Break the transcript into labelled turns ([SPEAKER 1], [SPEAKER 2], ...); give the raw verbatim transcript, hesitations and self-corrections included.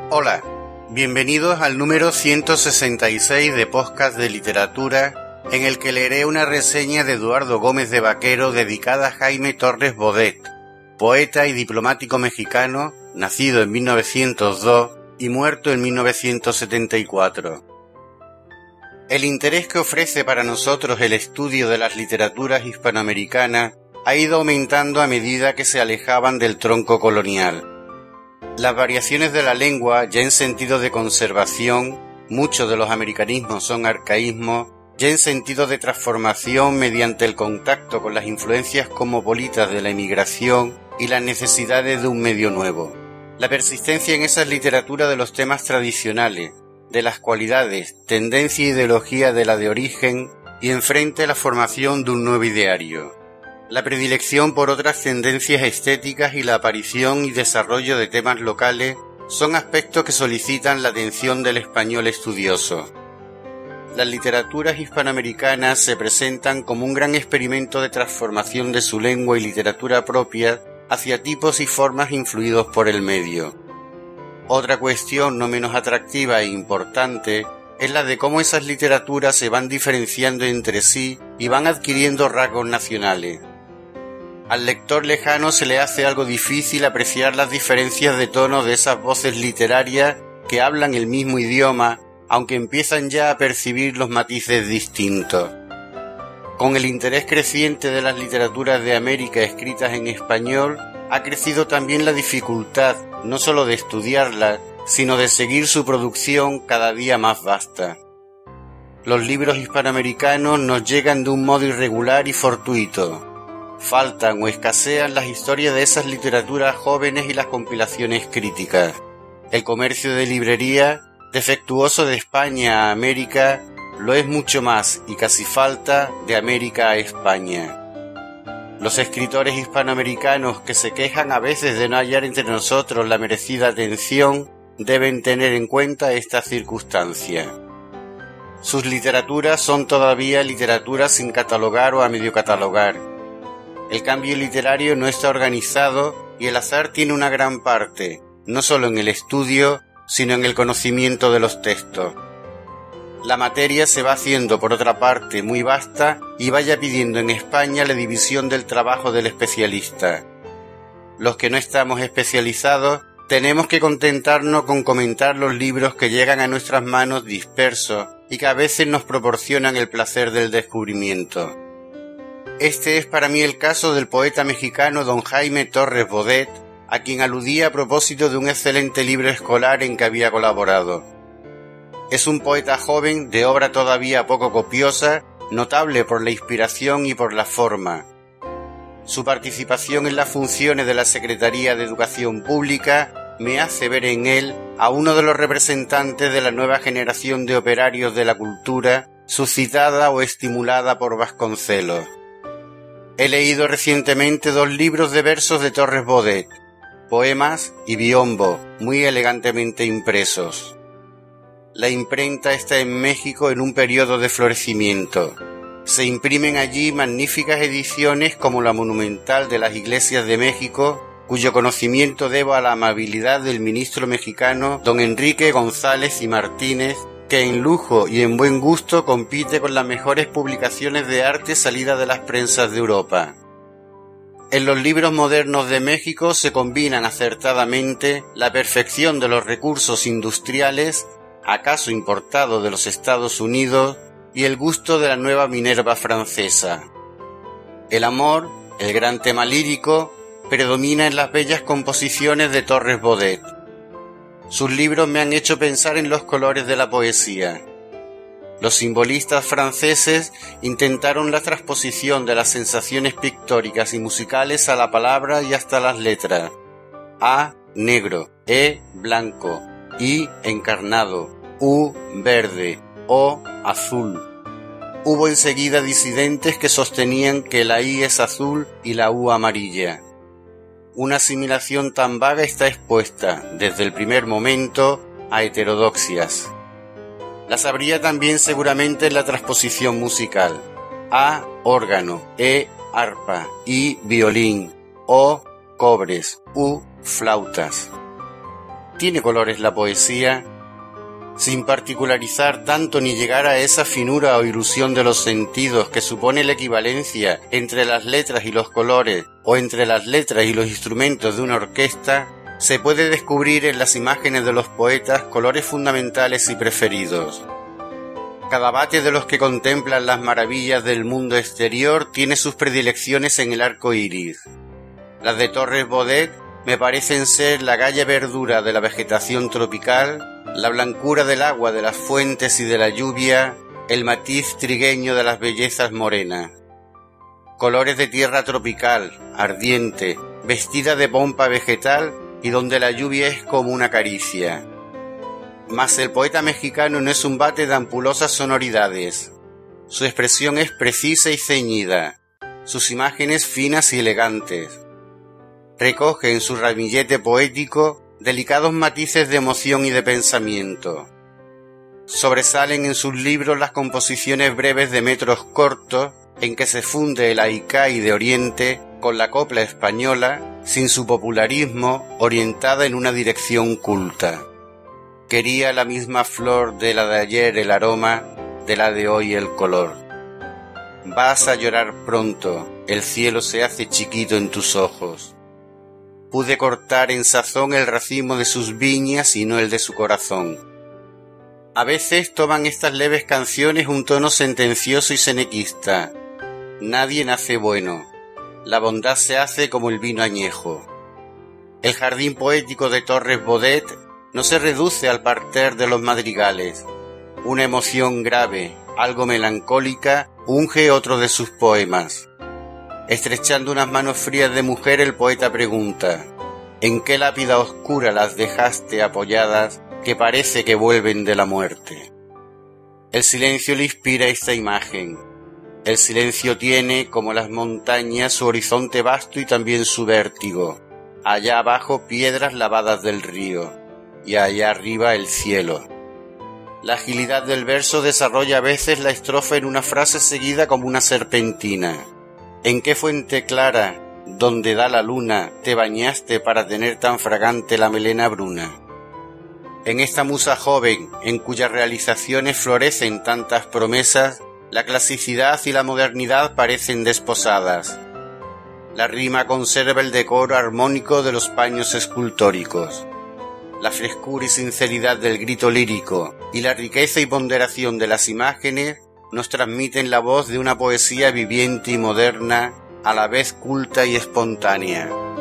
[SPEAKER 1] Hola, bienvenidos al número ciento sesenta y seis de Podcast de Literatura, en el que leeré una reseña de Eduardo Gómez de Vaquero dedicada a Jaime Torres Bodet, poeta y diplomático mexicano, nacido en mil novecientos dos y muerto en mil novecientos setenta y cuatro. El interés que ofrece para nosotros el estudio de las literaturas hispanoamericanas ha ido aumentando a medida que se alejaban del tronco colonial. Las variaciones de la lengua, ya en sentido de conservación, muchos de los americanismos son arcaísmos, ya en sentido de transformación mediante el contacto con las influencias cosmopolitas de la emigración y las necesidades de un medio nuevo. La persistencia en esas literaturas de los temas tradicionales, de las cualidades, tendencia e ideología de la de origen y enfrente la formación de un nuevo ideario. La predilección por otras tendencias estéticas y la aparición y desarrollo de temas locales son aspectos que solicitan la atención del español estudioso. Las literaturas hispanoamericanas se presentan como un gran experimento de transformación de su lengua y literatura propia hacia tipos y formas influidos por el medio. Otra cuestión no menos atractiva e importante es la de cómo esas literaturas se van diferenciando entre sí y van adquiriendo rasgos nacionales. Al lector lejano se le hace algo difícil apreciar las diferencias de tono de esas voces literarias que hablan el mismo idioma, aunque empiezan ya a percibir los matices distintos. Con el interés creciente de las literaturas de América escritas en español, ha crecido también la dificultad, no solo de estudiarlas, sino de seguir su producción cada día más vasta. Los libros hispanoamericanos nos llegan de un modo irregular y fortuito. Faltan o escasean las historias de esas literaturas jóvenes y las compilaciones críticas. El comercio de librería, defectuoso de España a América, lo es mucho más y casi falta de América a España. Los escritores hispanoamericanos que se quejan a veces de no hallar entre nosotros la merecida atención deben tener en cuenta esta circunstancia. Sus literaturas son todavía literaturas sin catalogar o a medio catalogar. El cambio literario no está organizado y el azar tiene una gran parte, no solo en el estudio, sino en el conocimiento de los textos. La materia se va haciendo, por otra parte, muy vasta y vaya pidiendo en España la división del trabajo del especialista. Los que no estamos especializados tenemos que contentarnos con comentar los libros que llegan a nuestras manos dispersos y que a veces nos proporcionan el placer del descubrimiento. Este es para mí el caso del poeta mexicano don Jaime Torres Bodet, a quien aludía a propósito de un excelente libro escolar en que había colaborado. Es un poeta joven de obra todavía poco copiosa, notable por la inspiración y por la forma. Su participación en las funciones de la Secretaría de Educación Pública me hace ver en él a uno de los representantes de la nueva generación de operarios de la cultura, suscitada o estimulada por Vasconcelos. He leído recientemente dos libros de versos de Torres Bodet, Poemas y Biombo, muy elegantemente impresos. La imprenta está en México en un periodo de florecimiento. Se imprimen allí magníficas ediciones como la monumental de las Iglesias de México, cuyo conocimiento debo a la amabilidad del ministro mexicano don Enrique González y Martínez, que en lujo y en buen gusto compite con las mejores publicaciones de arte salidas de las prensas de Europa. En los libros modernos de México se combinan acertadamente la perfección de los recursos industriales, acaso importados de los Estados Unidos, y el gusto de la nueva Minerva francesa. El amor, el gran tema lírico, predomina en las bellas composiciones de Torres Bodet. Sus libros me han hecho pensar en los colores de la poesía. Los simbolistas franceses intentaron la transposición de las sensaciones pictóricas y musicales a la palabra y hasta las letras. A, negro, E, blanco, I, encarnado, U, verde, O, azul. Hubo enseguida disidentes que sostenían que la I es azul y la U amarilla. Una asimilación tan vaga está expuesta, desde el primer momento, a heterodoxias. Las habría también seguramente en la transposición musical. A, órgano, E, arpa, I, violín, O, cobres, U, flautas. ¿Tiene colores la poesía? Sin particularizar tanto ni llegar a esa finura o ilusión de los sentidos que supone la equivalencia entre las letras y los colores, o entre las letras y los instrumentos de una orquesta, se puede descubrir en las imágenes de los poetas colores fundamentales y preferidos. Cada vate de los que contemplan las maravillas del mundo exterior tiene sus predilecciones en el arco iris. Las de Torres Bodet me parecen ser la gaya verdura de la vegetación tropical, la blancura del agua de las fuentes y de la lluvia, el matiz trigueño de las bellezas morenas. Colores de tierra tropical, ardiente, vestida de pompa vegetal y donde la lluvia es como una caricia. Mas el poeta mexicano no es un vate de ampulosas sonoridades. Su expresión es precisa y ceñida, sus imágenes finas y elegantes. Recoge en su ramillete poético delicados matices de emoción y de pensamiento. Sobresalen en sus libros las composiciones breves de metros cortos en que se funde el haikai de Oriente con la copla española, sin su popularismo, orientada en una dirección culta. Quería la misma flor de la de ayer el aroma, de la de hoy el color. Vas a llorar pronto, el cielo se hace chiquito en tus ojos. Pude cortar en sazón el racimo de sus viñas y no el de su corazón. A veces toman estas leves canciones un tono sentencioso y senequista. Nadie nace bueno. La bondad se hace como el vino añejo. El jardín poético de Torres Bodet no se reduce al parterre de los madrigales. Una emoción grave, algo melancólica, unge otro de sus poemas. Estrechando unas manos frías de mujer, el poeta pregunta: ¿en qué lápida oscura las dejaste apoyadas que parece que vuelven de la muerte? El silencio le inspira esta imagen. El silencio tiene, como las montañas, su horizonte vasto y también su vértigo. Allá abajo piedras lavadas del río, y allá arriba el cielo. La agilidad del verso desarrolla a veces la estrofa en una frase seguida como una serpentina. ¿En qué fuente clara, donde da la luna, te bañaste para tener tan fragante la melena bruna? En esta musa joven, en cuyas realizaciones florecen tantas promesas, la clasicidad y la modernidad parecen desposadas. La rima conserva el decoro armónico de los paños escultóricos. La frescura y sinceridad del grito lírico y la riqueza y ponderación de las imágenes nos transmiten la voz de una poesía viviente y moderna, a la vez culta y espontánea.